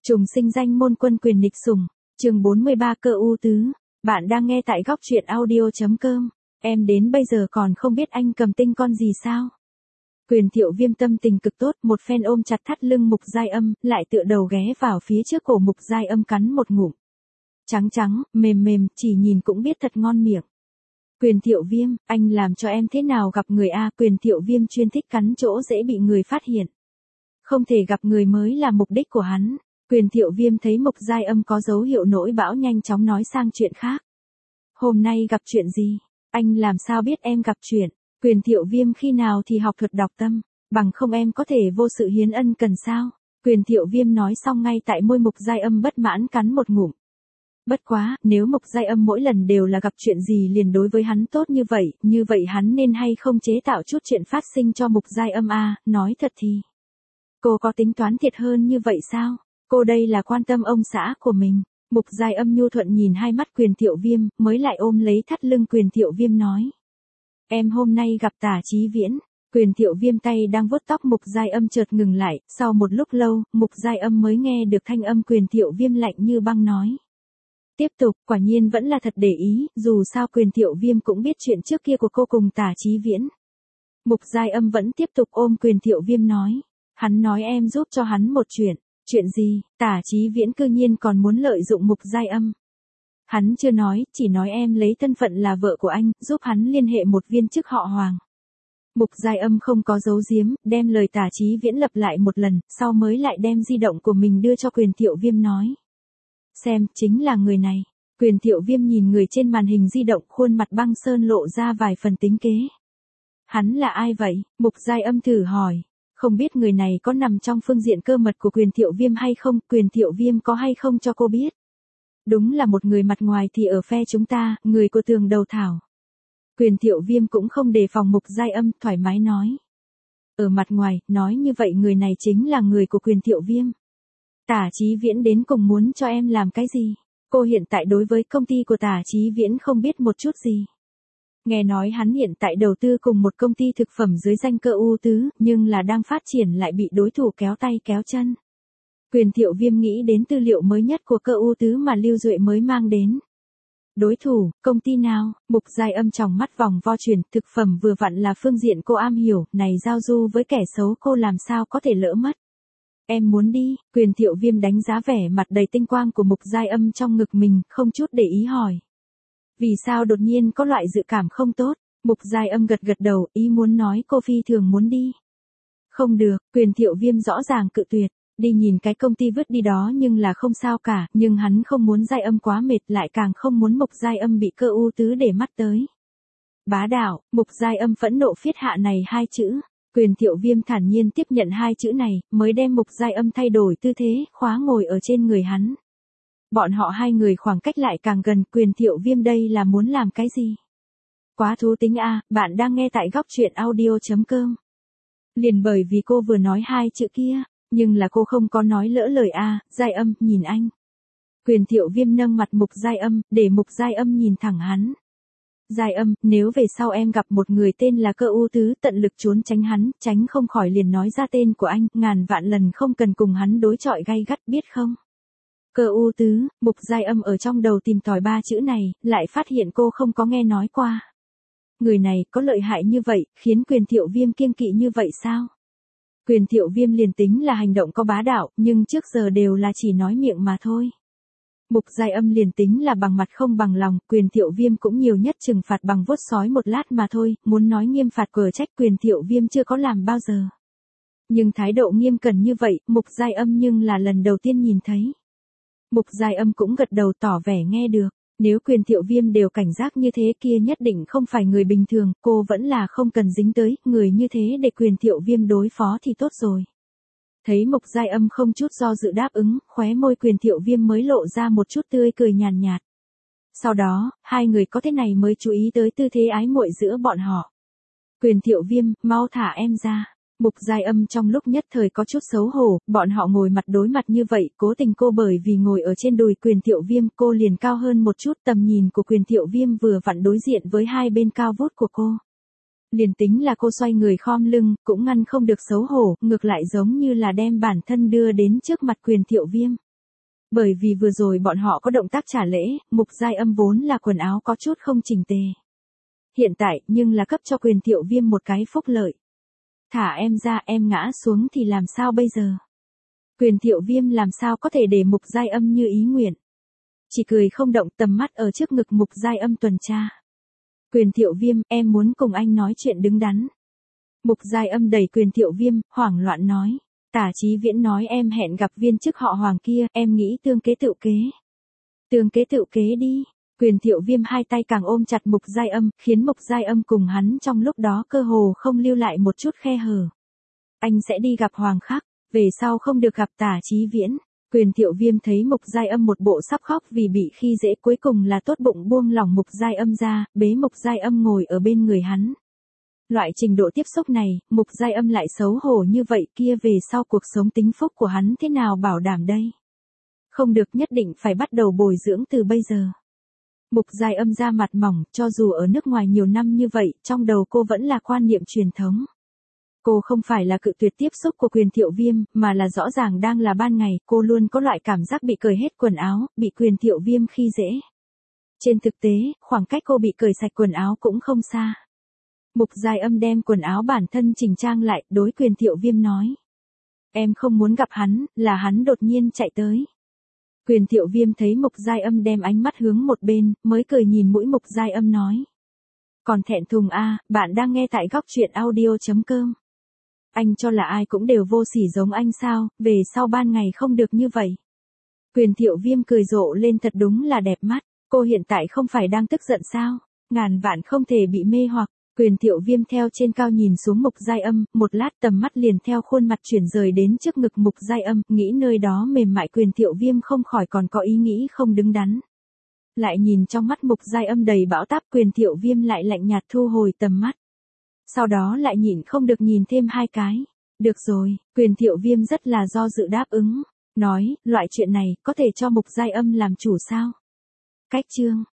Trùng sinh danh môn quân quyền nghịch sủng, chương 43 cơ u tứ. Bạn đang nghe tại góc truyện audio.com. Em đến bây giờ còn không biết anh cầm tinh con gì sao? Quyền Thiệu Viêm tâm tình cực tốt, một phen ôm chặt thắt lưng Mục Giai Âm, lại tựa đầu ghé vào phía trước cổ Mục Giai Âm cắn một ngụm. Trắng trắng, mềm mềm, chỉ nhìn cũng biết thật ngon miệng. Quyền Thiệu Viêm, anh làm cho em thế nào gặp người a? Quyền Thiệu Viêm chuyên thích cắn chỗ dễ bị người phát hiện. Không thể gặp người mới là mục đích của hắn. Quyền Thiệu Viêm thấy Mục Giai Âm có dấu hiệu nổi bão nhanh chóng nói sang chuyện khác. Hôm nay gặp chuyện gì? Anh làm sao biết em gặp chuyện? Quyền Thiệu Viêm khi nào thì học thuật đọc tâm, bằng không em có thể vô sự hiến ân cần sao? Quyền Thiệu Viêm nói xong ngay tại môi Mục Giai Âm bất mãn cắn một ngụm. Bất quá, nếu Mục Giai Âm mỗi lần đều là gặp chuyện gì liền đối với hắn tốt như vậy hắn nên hay không chế tạo chút chuyện phát sinh cho Mục Giai Âm a? Nói thật thì, cô có tính toán thiệt hơn như vậy sao? Cô đây là quan tâm ông xã của mình. Mục Giai Âm nhu thuận nhìn hai mắt Quyền Thiệu Viêm, mới lại ôm lấy thắt lưng Quyền Thiệu Viêm nói. Em hôm nay gặp Tả Chí Viễn. Quyền Thiệu Viêm tay đang vuốt tóc Mục Giai Âm chợt ngừng lại, sau một lúc lâu, Mục Giai Âm mới nghe được thanh âm Quyền Thiệu Viêm lạnh như băng nói. Tiếp tục, quả nhiên vẫn là thật để ý, dù sao Quyền Thiệu Viêm cũng biết chuyện trước kia của cô cùng Tả Chí Viễn. Mục Giai Âm vẫn tiếp tục ôm Quyền Thiệu Viêm nói. Hắn nói em giúp cho hắn một chuyện. Chuyện gì? Tả Chí Viễn cư nhiên còn muốn lợi dụng Mục Giai Âm. Hắn chưa nói, chỉ nói em lấy thân phận là vợ của anh, giúp hắn liên hệ một viên chức họ Hoàng. Mục Giai Âm không có giấu giếm, đem lời Tả Chí Viễn lặp lại một lần, sau mới lại đem di động của mình đưa cho Quyền Thiệu Viêm nói. Xem, chính là người này. Quyền Thiệu Viêm nhìn người trên màn hình di động, khuôn mặt băng sơn lộ ra vài phần tính kế. Hắn là ai vậy? Mục Giai Âm thử hỏi. Không biết người này có nằm trong phương diện cơ mật của Quyền Thiệu Viêm hay không, Quyền Thiệu Viêm có hay không cho cô biết. Đúng là một người mặt ngoài thì ở phe chúng ta, người của Tường Đầu Thảo. Quyền Thiệu Viêm cũng không đề phòng Mục Giai Âm, thoải mái nói. Ở mặt ngoài, nói như vậy người này chính là người của Quyền Thiệu Viêm. Tả Chí Viễn đến cùng muốn cho em làm cái gì? Cô hiện tại đối với công ty của Tả Chí Viễn không biết một chút gì. Nghe nói hắn hiện tại đầu tư cùng một công ty thực phẩm dưới danh Cơ U Tứ, nhưng là đang phát triển lại bị đối thủ kéo tay kéo chân. Quyền Thiệu Viêm nghĩ đến tư liệu mới nhất của Cơ U Tứ mà Lưu Duệ mới mang đến. Đối thủ, công ty nào? Mục Giai Âm tròng mắt vòng vo chuyển, thực phẩm vừa vặn là phương diện cô am hiểu, này giao du với kẻ xấu cô làm sao có thể lỡ mất. Em muốn đi? Quyền Thiệu Viêm đánh giá vẻ mặt đầy tinh quang của Mục Giai Âm trong ngực mình, không chút để ý hỏi. Vì sao đột nhiên có loại dự cảm không tốt? Mục Giai Âm gật gật đầu, ý muốn nói cô phi thường muốn đi. Không được, Quyền Thiệu Viêm rõ ràng cự tuyệt, đi nhìn cái công ty vứt đi đó nhưng là không sao cả, nhưng hắn không muốn Giai Âm quá mệt, lại càng không muốn Mục Giai Âm bị Cơ U Tứ để mắt tới. Bá đạo, Mục Giai Âm phẫn nộ phiết hạ này hai chữ. Quyền Thiệu Viêm thản nhiên tiếp nhận hai chữ này, mới đem Mục Giai Âm thay đổi tư thế, khóa ngồi ở trên người hắn. Bọn họ hai người khoảng cách lại càng gần, Quyền Thiệu Viêm đây là muốn làm cái gì? Quá thú tính a, bạn đang nghe tại góc truyện audio.com. Liền bởi vì cô vừa nói hai chữ kia, nhưng là cô không có nói lỡ lời a, Giai Âm, nhìn anh. Quyền Thiệu Viêm nâng mặt Mục Giai Âm, để Mục Giai Âm nhìn thẳng hắn. Giai Âm, nếu về sau em gặp một người tên là Cơ U Tứ, tận lực trốn tránh hắn, tránh không khỏi liền nói ra tên của anh, ngàn vạn lần không cần cùng hắn đối chọi gay gắt, biết không? Cơ U Tứ, Mục Giai Âm ở trong đầu tìm tòi ba chữ này, lại phát hiện cô không có nghe nói qua. Người này có lợi hại như vậy, khiến Quyền Thiệu Viêm kiêng kỵ như vậy sao? Quyền Thiệu Viêm liền tính là hành động có bá đạo, nhưng trước giờ đều là chỉ nói miệng mà thôi. Mục Giai Âm liền tính là bằng mặt không bằng lòng, Quyền Thiệu Viêm cũng nhiều nhất trừng phạt bằng vuốt sói một lát mà thôi, muốn nói nghiêm phạt cờ trách Quyền Thiệu Viêm chưa có làm bao giờ. Nhưng thái độ nghiêm cẩn như vậy, Mục Giai Âm nhưng là lần đầu tiên nhìn thấy. Mục Giai Âm cũng gật đầu tỏ vẻ nghe được, nếu Quyền Thiệu Viêm đều cảnh giác như thế kia nhất định không phải người bình thường, cô vẫn là không cần dính tới, người như thế để Quyền Thiệu Viêm đối phó thì tốt rồi. Thấy Mục Giai Âm không chút do dự đáp ứng, khóe môi Quyền Thiệu Viêm mới lộ ra một chút tươi cười nhàn nhạt. Sau đó, hai người có thế này mới chú ý tới tư thế ái muội giữa bọn họ. Quyền Thiệu Viêm, mau thả em ra. Mục Giai Âm trong lúc nhất thời có chút xấu hổ, bọn họ ngồi mặt đối mặt như vậy, cố tình cô bởi vì ngồi ở trên đùi Quyền Thiệu Viêm, cô liền cao hơn một chút, tầm nhìn của Quyền Thiệu Viêm vừa vặn đối diện với hai bên cao vút của cô. Liền tính là cô xoay người khom lưng, cũng ngăn không được xấu hổ, ngược lại giống như là đem bản thân đưa đến trước mặt Quyền Thiệu Viêm. Bởi vì vừa rồi bọn họ có động tác trả lễ, Mục Giai Âm vốn là quần áo có chút không chỉnh tề. Hiện tại nhưng là cấp cho Quyền Thiệu Viêm một cái phúc lợi. Thả em ra, em ngã xuống thì làm sao bây giờ? Quyền Thiệu Viêm làm sao có thể để Mục Giai Âm như ý nguyện. Chỉ cười không động, tầm mắt ở trước ngực Mục Giai Âm tuần tra. Quyền Thiệu Viêm, em muốn cùng anh nói chuyện đứng đắn. Mục Giai Âm đẩy Quyền Thiệu Viêm, hoảng loạn nói. Tả Chí Viễn nói em hẹn gặp viên chức họ Hoàng kia, em nghĩ tương kế tựu kế. Tương kế tựu kế đi. Quyền Thiệu Viêm hai tay càng ôm chặt Mục Giai Âm, khiến Mục Giai Âm cùng hắn trong lúc đó cơ hồ không lưu lại một chút khe hở. Anh sẽ đi gặp Hoàng Khắc, về sau không được gặp Tả Chí Viễn. Quyền Thiệu Viêm thấy Mục Giai Âm một bộ sắp khóc vì bị khi dễ, cuối cùng là tốt bụng buông lỏng Mục Giai Âm ra, bế Mục Giai Âm ngồi ở bên người hắn. Loại trình độ tiếp xúc này, Mục Giai Âm lại xấu hổ như vậy, kia về sau cuộc sống tính phúc của hắn thế nào bảo đảm đây? Không được, nhất định phải bắt đầu bồi dưỡng từ bây giờ. Mục Giai Âm da mặt mỏng, cho dù ở nước ngoài nhiều năm như vậy, trong đầu cô vẫn là quan niệm truyền thống. Cô không phải là cự tuyệt tiếp xúc của Quyền Thiệu Viêm, mà là rõ ràng đang là ban ngày, cô luôn có loại cảm giác bị cởi hết quần áo, bị Quyền Thiệu Viêm khi dễ. Trên thực tế, khoảng cách cô bị cởi sạch quần áo cũng không xa. Mục Giai Âm đem quần áo bản thân chỉnh trang lại, đối Quyền Thiệu Viêm nói. Em không muốn gặp hắn, là hắn đột nhiên chạy tới. Quyền Thiệu Viêm thấy Mục Giai Âm đem ánh mắt hướng một bên, mới cười nhìn mũi Mục Giai Âm nói. Còn thẹn thùng à, bạn đang nghe tại góc truyện audio.com. Anh cho là ai cũng đều vô sỉ giống anh sao, về sau ban ngày không được như vậy. Quyền Thiệu Viêm cười rộ lên, thật đúng là đẹp mắt, cô hiện tại không phải đang tức giận sao, ngàn vạn không thể bị mê hoặc. Quyền Thiệu Viêm theo trên cao nhìn xuống Mục Giai Âm, một lát tầm mắt liền theo khuôn mặt chuyển rời đến trước ngực Mục Giai Âm, nghĩ nơi đó mềm mại, Quyền Thiệu Viêm không khỏi còn có ý nghĩ không đứng đắn. Lại nhìn trong mắt Mục Giai Âm đầy bão táp, Quyền Thiệu Viêm lại lạnh nhạt thu hồi tầm mắt. Sau đó lại nhịn không được nhìn thêm hai cái. Được rồi, Quyền Thiệu Viêm rất là do dự đáp ứng. Nói, loại chuyện này, có thể cho Mục Giai Âm làm chủ sao? Cách chương.